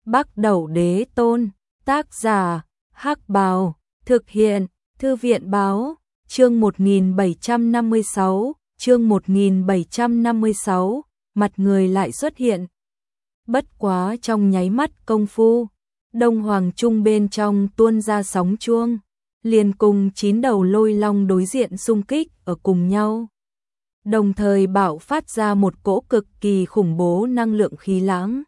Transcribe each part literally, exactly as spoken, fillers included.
Bắc Đẩu Đế Tôn, tác giả, Hắc Bào, thực hiện, Thư viện Báo, chương một nghìn bảy trăm năm mươi sáu, chương một nghìn bảy trăm năm mươi sáu, mặt người lại xuất hiện. Bất quá trong nháy mắt công phu, Đông Hoàng Trung bên trong tuôn ra sóng chuông, liền cùng chín đầu lôi long đối diện xung kích ở cùng nhau. Đồng thời bạo phát ra một cỗ cực kỳ khủng bố năng lượng khí lãng.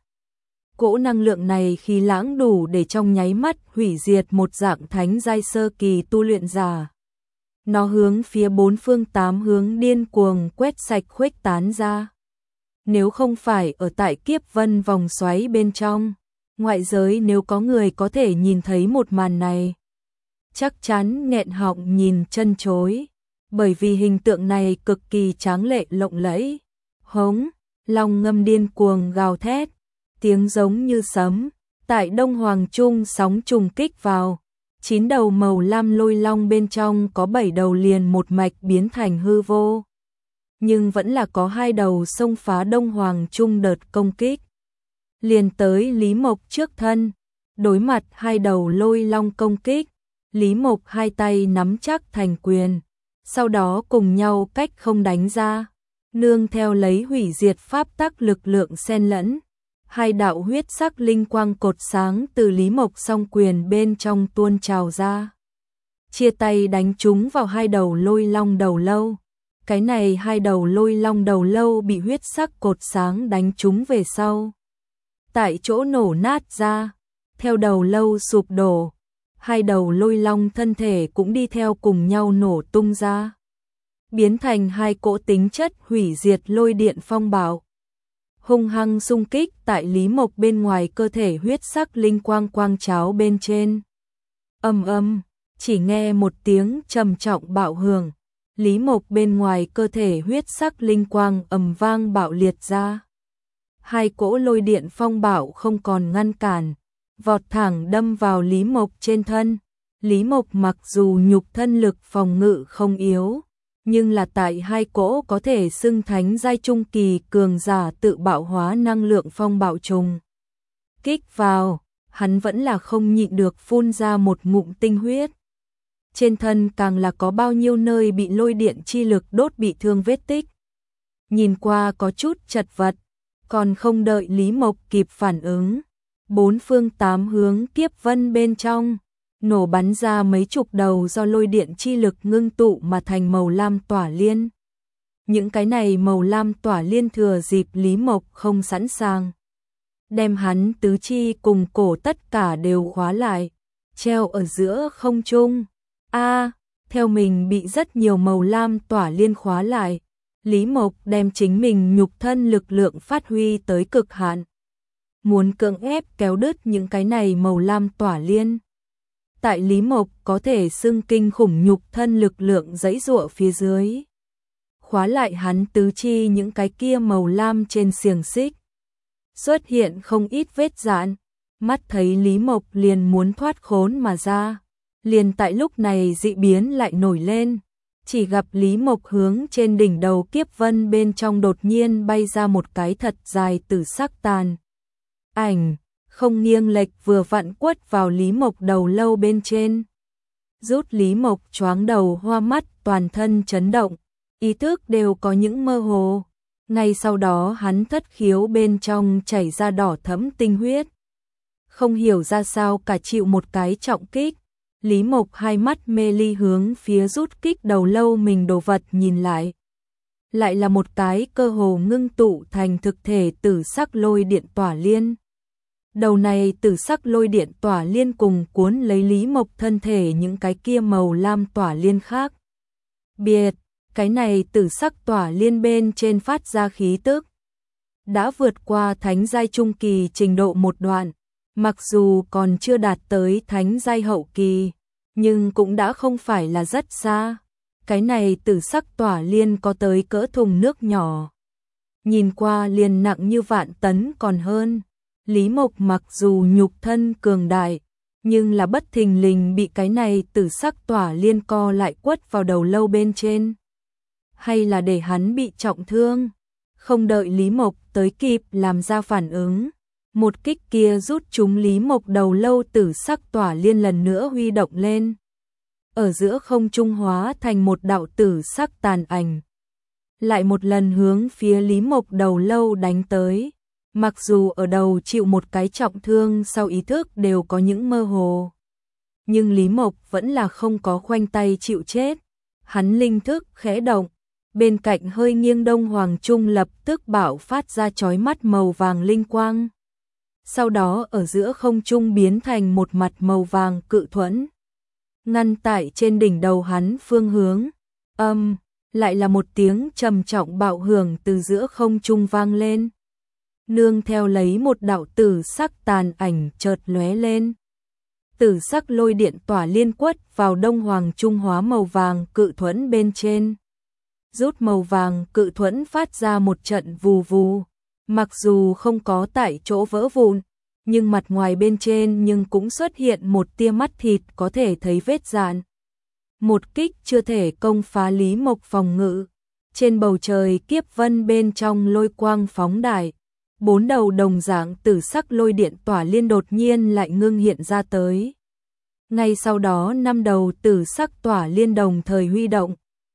Cỗ năng lượng này khí lãng đủ để trong nháy mắt hủy diệt một dạng thánh giai sơ kỳ tu luyện giả. Nó hướng phía bốn phương tám hướng điên cuồng quét sạch khuếch tán ra. Nếu không phải ở tại kiếp vân vòng xoáy bên trong, ngoại giới nếu có người có thể nhìn thấy một màn này, chắc chắn nghẹn họng nhìn chân chối, bởi vì hình tượng này cực kỳ tráng lệ lộng lẫy. Hống, long ngâm điên cuồng gào thét, tiếng giống như sấm, tại Đông Hoàng Trung sóng trùng kích vào, chín đầu màu lam lôi long bên trong có bảy đầu liền một mạch biến thành hư vô. Nhưng vẫn là có hai đầu xông phá Đông Hoàng Trung đợt công kích. Liền tới Lý Mộc trước thân, đối mặt hai đầu lôi long công kích, Lý Mộc hai tay nắm chắc thành quyền, sau đó cùng nhau cách không đánh ra, nương theo lấy hủy diệt pháp tắc lực lượng xen lẫn. Hai đạo huyết sắc linh quang cột sáng từ Lý Mộc song quyền bên trong tuôn trào ra, chia tay đánh chúng vào hai đầu lôi long đầu lâu. Cái này hai đầu lôi long đầu lâu bị huyết sắc cột sáng đánh trúng về sau, tại chỗ nổ nát ra, theo đầu lâu sụp đổ, hai đầu lôi long thân thể cũng đi theo cùng nhau nổ tung ra, biến thành hai cỗ tính chất hủy diệt lôi điện phong bạo, hung hăng xung kích tại Lý Mộc bên ngoài cơ thể huyết sắc linh quang quang cháo bên trên. Ầm ầm, chỉ nghe một tiếng trầm trọng bạo hưởng, Lý Mộc bên ngoài cơ thể huyết sắc linh quang ầm vang bạo liệt ra. Hai cỗ lôi điện phong bạo không còn ngăn cản, vọt thẳng đâm vào Lý Mộc trên thân. Lý Mộc mặc dù nhục thân lực phòng ngự không yếu, nhưng là tại hai cỗ có thể xưng thánh giai trung kỳ cường giả tự bạo hóa năng lượng phong bạo trùng kích vào, hắn vẫn là không nhịn được phun ra một ngụm tinh huyết. Trên thân càng là có bao nhiêu nơi bị lôi điện chi lực đốt bị thương vết tích. Nhìn qua có chút chật vật, còn không đợi Lý Mộc kịp phản ứng, bốn phương tám hướng kiếp vân bên trong nổ bắn ra mấy chục đầu do lôi điện chi lực ngưng tụ mà thành màu lam tỏa liên. Những cái này màu lam tỏa liên thừa dịp Lý Mộc không sẵn sàng, đem hắn tứ chi cùng cổ tất cả đều khóa lại, treo ở giữa không trung. A, theo mình bị rất nhiều màu lam tỏa liên khóa lại, Lý Mộc đem chính mình nhục thân lực lượng phát huy tới cực hạn, muốn cưỡng ép kéo đứt những cái này màu lam tỏa liên. Tại Lý Mộc có thể xưng kinh khủng nhục thân lực lượng giãy giụa phía dưới, khóa lại hắn tứ chi những cái kia màu lam trên xiềng xích, xuất hiện không ít vết rạn, mắt thấy Lý Mộc liền muốn thoát khốn mà ra. Liền tại lúc này dị biến lại nổi lên, chỉ gặp Lý Mộc hướng trên đỉnh đầu kiếp vân bên trong đột nhiên bay ra một cái thật dài tử sắc tàn ảnh, không nghiêng lệch vừa vặn quất vào Lý Mộc đầu lâu bên trên, rút Lý Mộc choáng đầu hoa mắt, toàn thân chấn động, ý thức đều có những mơ hồ. Ngay sau đó hắn thất khiếu bên trong chảy ra đỏ thẫm tinh huyết, không hiểu ra sao cả chịu một cái trọng kích. Lý Mộc hai mắt mê ly hướng phía rút kích đầu lâu mình đồ vật nhìn lại. Lại là một cái cơ hồ ngưng tụ thành thực thể tử sắc lôi điện tỏa liên. Đầu này tử sắc lôi điện tỏa liên cùng cuốn lấy Lý Mộc thân thể những cái kia màu lam tỏa liên khác biệt, cái này tử sắc tỏa liên bên trên phát ra khí tức đã vượt qua thánh giai trung kỳ trình độ một đoạn. Mặc dù còn chưa đạt tới thánh giai hậu kỳ, nhưng cũng đã không phải là rất xa. Cái này tử sắc tỏa liên có tới cỡ thùng nước nhỏ, nhìn qua liền nặng như vạn tấn còn hơn. Lý Mộc mặc dù nhục thân cường đại, nhưng là bất thình lình bị cái này tử sắc tỏa liên co lại quất vào đầu lâu bên trên, hay là để hắn bị trọng thương. Không đợi Lý Mộc tới kịp làm ra phản ứng, Một kích kia rút trúng Lý Mộc đầu lâu tử sắc tỏa liên lần nữa huy động lên. Ở giữa không trung hóa thành một đạo tử sắc tàn ảnh. Lại một lần hướng phía Lý Mộc đầu lâu đánh tới. Mặc dù ở đầu chịu một cái trọng thương sau ý thức đều có những mơ hồ. Nhưng Lý Mộc vẫn là không có khoanh tay chịu chết. Hắn linh thức khẽ động. Bên cạnh hơi nghiêng Đông Hoàng Trung lập tức bạo phát ra chói mắt màu vàng linh quang. Sau đó ở giữa không trung biến thành một mặt màu vàng cự thuẫn. Ngăn tại trên đỉnh đầu hắn phương hướng. Âm, lại là một tiếng trầm trọng bạo hưởng từ giữa không trung vang lên. Nương theo lấy một đạo tử sắc tàn ảnh chợt lóe lên. Tử sắc lôi điện tỏa liên quất vào Đông Hoàng Trung hóa màu vàng cự thuẫn bên trên. Rút màu vàng cự thuẫn phát ra một trận vù vù. Mặc dù không có tại chỗ vỡ vụn, nhưng mặt ngoài bên trên nhưng cũng xuất hiện một tia mắt thịt có thể thấy vết dạn. Một kích chưa thể công phá Lý Mộc phòng ngự. Trên bầu trời kiếp vân bên trong lôi quang phóng đại. Bốn đầu đồng dạng tử sắc lôi điện tỏa liên đột nhiên lại ngưng hiện ra tới. Ngay sau đó năm đầu tử sắc tỏa liên đồng thời huy động.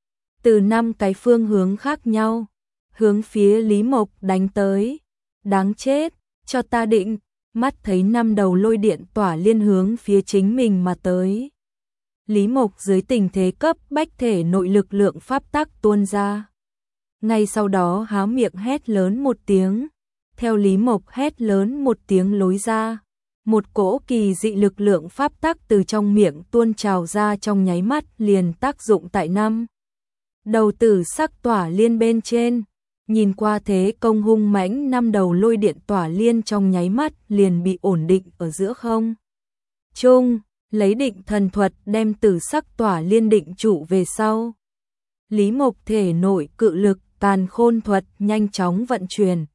Từ năm cái phương hướng khác nhau, hướng phía Lý Mộc đánh tới. Đáng chết, cho ta định, mắt thấy năm đầu lôi điện tỏa liên hướng phía chính mình mà tới. Lý Mộc dưới tình thế cấp bách thể nội lực lượng pháp tắc tuôn ra. Ngay sau đó há miệng hét lớn một tiếng. Theo Lý Mộc hét lớn một tiếng lối ra, một cỗ kỳ dị lực lượng pháp tắc từ trong miệng tuôn trào ra trong nháy mắt liền tác dụng tại năm đầu tử sắc tỏa liên bên trên. Nhìn qua thế công hung mãnh, năm đầu lôi điện tỏa liên trong nháy mắt liền bị ổn định ở giữa không trung, lấy định thần thuật đem tử sắc tỏa liên định trụ về sau. Lý Mộc thể nội cự lực càn khôn thuật nhanh chóng vận chuyển.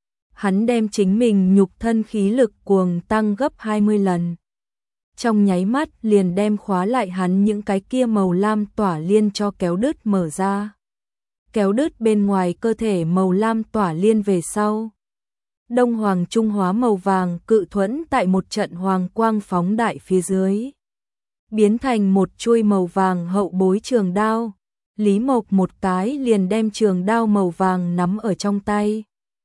Hắn đem chính mình nhục thân khí lực cuồng tăng gấp hai mươi lần. Trong nháy mắt liền đem khóa lại hắn những cái kia màu lam tỏa liên cho kéo đứt mở ra. Kéo đứt bên ngoài cơ thể màu lam tỏa liên về sau. Đông Hoàng Trung hóa màu vàng cự thuẫn tại một trận hoàng quang phóng đại phía dưới. Biến thành một chuôi màu vàng hậu bối trường đao. Lý Mộc một cái liền đem trường đao màu vàng nắm ở trong tay.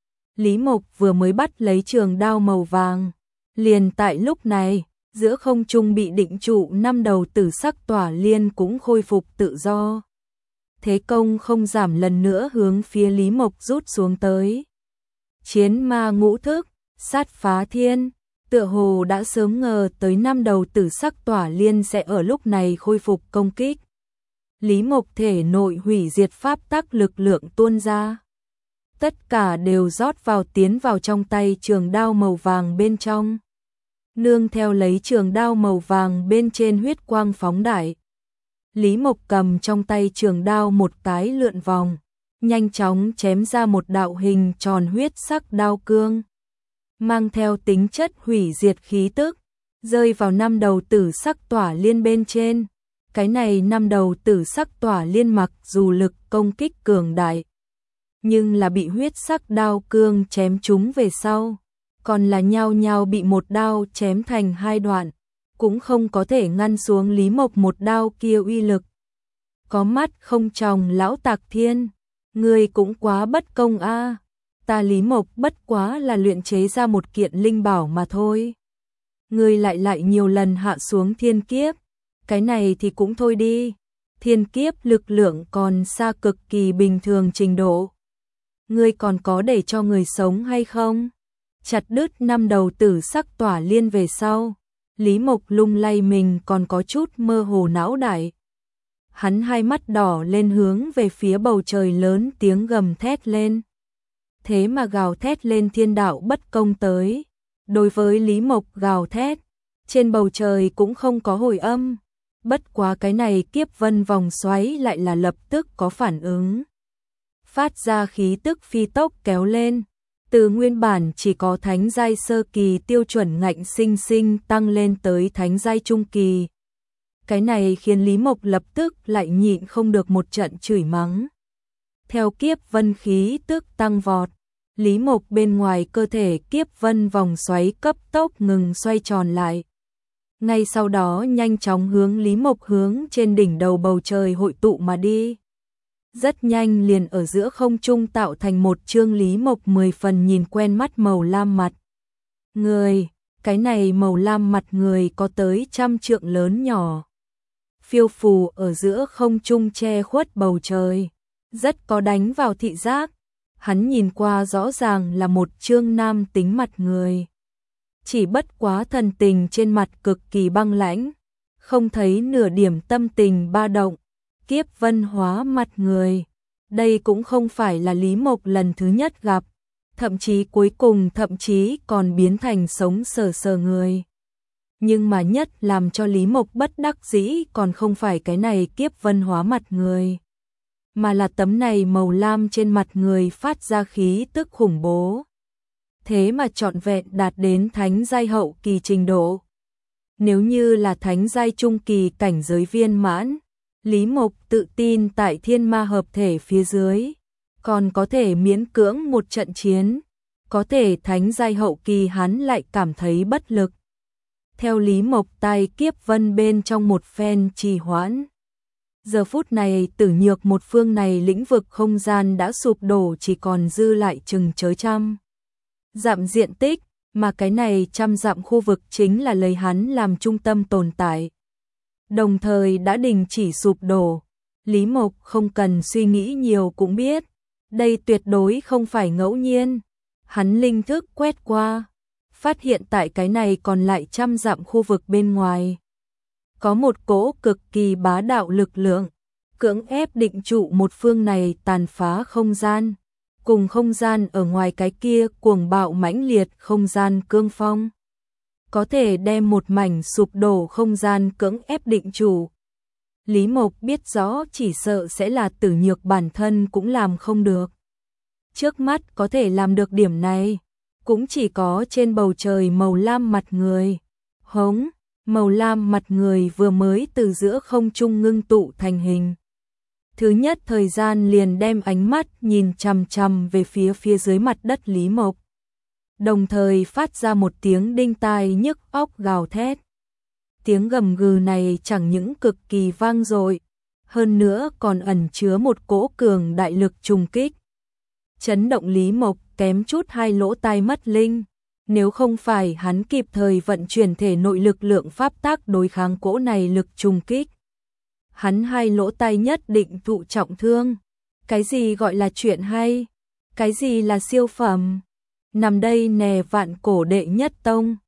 Lý Mộc vừa mới bắt lấy trường đao màu vàng. Liền tại lúc này, giữa không trung bị định trụ năm đầu tử sắc tỏa liên cũng khôi phục tự do. Thế công không giảm lần nữa hướng phía Lý Mộc rút xuống tới. Chiến ma ngũ thức, sát phá thiên, tựa hồ đã sớm ngờ tới năm đầu tử sắc tỏa liên sẽ ở lúc này khôi phục công kích. Lý Mộc thể nội hủy diệt pháp tắc lực lượng tuôn ra. Tất cả đều rót vào tiến vào trong tay trường đao màu vàng bên trong. Nương theo lấy trường đao màu vàng bên trên huyết quang phóng đại. Lý Mộc cầm trong tay trường đao một cái lượn vòng, nhanh chóng chém ra một đạo hình tròn huyết sắc đao cương. Mang theo tính chất hủy diệt khí tức, rơi vào năm đầu tử sắc tỏa liên bên trên. Cái này năm đầu tử sắc tỏa liên mặc dù lực công kích cường đại, nhưng là bị huyết sắc đao cương chém trúng về sau, còn là nhao nhao bị một đao chém thành hai đoạn, cũng không có thể ngăn xuống Lý Mộc một đao kia uy lực. Có mắt không tròng lão Tạc Thiên, ngươi cũng quá bất công a. À. Ta Lý Mộc bất quá là luyện chế ra một kiện linh bảo mà thôi. Ngươi lại lại nhiều lần hạ xuống thiên kiếp, cái này thì cũng thôi đi. Thiên kiếp lực lượng còn xa cực kỳ bình thường trình độ. Ngươi còn có để cho người sống hay không? Chặt đứt năm đầu tử sắc tỏa liên về sau, Lý Mộc lung lay mình còn có chút mơ hồ não đại. Hắn hai mắt đỏ lên hướng về phía bầu trời lớn tiếng gầm thét lên. Thế mà gào thét lên thiên đạo bất công tới. Đối với Lý Mộc gào thét, trên bầu trời cũng không có hồi âm. Bất quá cái này kiếp vân vòng xoáy lại là lập tức có phản ứng. Phát ra khí tức phi tốc kéo lên. Từ nguyên bản chỉ có thánh giai sơ kỳ tiêu chuẩn ngạnh sinh sinh tăng lên tới thánh giai trung kỳ. Cái này khiến Lý Mộc lập tức lại nhịn không được một trận chửi mắng. Theo kiếp vân khí tức tăng vọt, Lý Mộc bên ngoài cơ thể kiếp vân vòng xoáy cấp tốc ngừng xoay tròn lại. Ngay sau đó nhanh chóng hướng Lý Mộc hướng trên đỉnh đầu bầu trời hội tụ mà đi. Rất nhanh liền ở giữa không trung tạo thành một chương Lý Mộc mười phần nhìn quen mắt màu lam mặt người. Cái này màu lam mặt người có tới trăm trượng lớn nhỏ. Phiêu phù ở giữa không trung che khuất bầu trời. Rất có đánh vào thị giác. Hắn nhìn qua rõ ràng là một chương nam tính mặt người. Chỉ bất quá thần tình trên mặt cực kỳ băng lãnh. Không thấy nửa điểm tâm tình ba động. Kiếp vân hóa mặt người. Đây cũng không phải là Lý Mộc lần thứ nhất gặp. Thậm chí cuối cùng thậm chí còn biến thành sống sờ sờ người. Nhưng mà nhất làm cho Lý Mộc bất đắc dĩ còn không phải cái này kiếp vân hóa mặt người. Mà là tấm này màu lam trên mặt người phát ra khí tức khủng bố. Thế mà trọn vẹn đạt đến thánh giai hậu kỳ trình độ. Nếu như là thánh giai trung kỳ cảnh giới viên mãn, Lý Mộc tự tin tại thiên ma hợp thể phía dưới, còn có thể miễn cưỡng một trận chiến, có thể thánh giai hậu kỳ hắn lại cảm thấy bất lực. Theo Lý Mộc tai kiếp vân bên trong một phen trì hoãn. Giờ phút này Tử Nhược một phương này lĩnh vực không gian đã sụp đổ, chỉ còn dư lại chừng chớ trăm dặm diện tích, mà cái này trăm dặm khu vực chính là lấy hắn làm trung tâm tồn tại. Đồng thời đã đình chỉ sụp đổ. Lý Mộc không cần suy nghĩ nhiều cũng biết, đây tuyệt đối không phải ngẫu nhiên. Hắn linh thức quét qua, phát hiện tại cái này còn lại trăm dặm khu vực bên ngoài. Có một cỗ cực kỳ bá đạo lực lượng, cưỡng ép định trụ một phương này tàn phá không gian, cùng không gian ở ngoài cái kia cuồng bạo mãnh liệt không gian cương phong. Có thể đem một mảnh sụp đổ không gian cưỡng ép định chủ. Lý Mộc biết rõ chỉ sợ sẽ là Tử Nhược bản thân cũng làm không được. Trước mắt có thể làm được điểm này, cũng chỉ có trên bầu trời màu lam mặt người. Hống, màu lam mặt người vừa mới từ giữa không trung ngưng tụ thành hình. Thứ nhất thời gian liền đem ánh mắt nhìn chằm chằm về phía phía dưới mặt đất Lý Mộc. Đồng thời phát ra một tiếng đinh tai nhức óc gào thét. Tiếng gầm gừ này chẳng những cực kỳ vang dội, hơn nữa còn ẩn chứa một cỗ cường đại lực trùng kích. Chấn động Lý Mộc kém chút hai lỗ tai mất linh, nếu không phải hắn kịp thời vận chuyển thể nội lực lượng pháp tác đối kháng cỗ này lực trùng kích. Hắn hai lỗ tai nhất định thụ trọng thương. Cái gì gọi là chuyện hay? Cái gì là siêu phẩm? Nằm đây nè vạn cổ đệ nhất tông.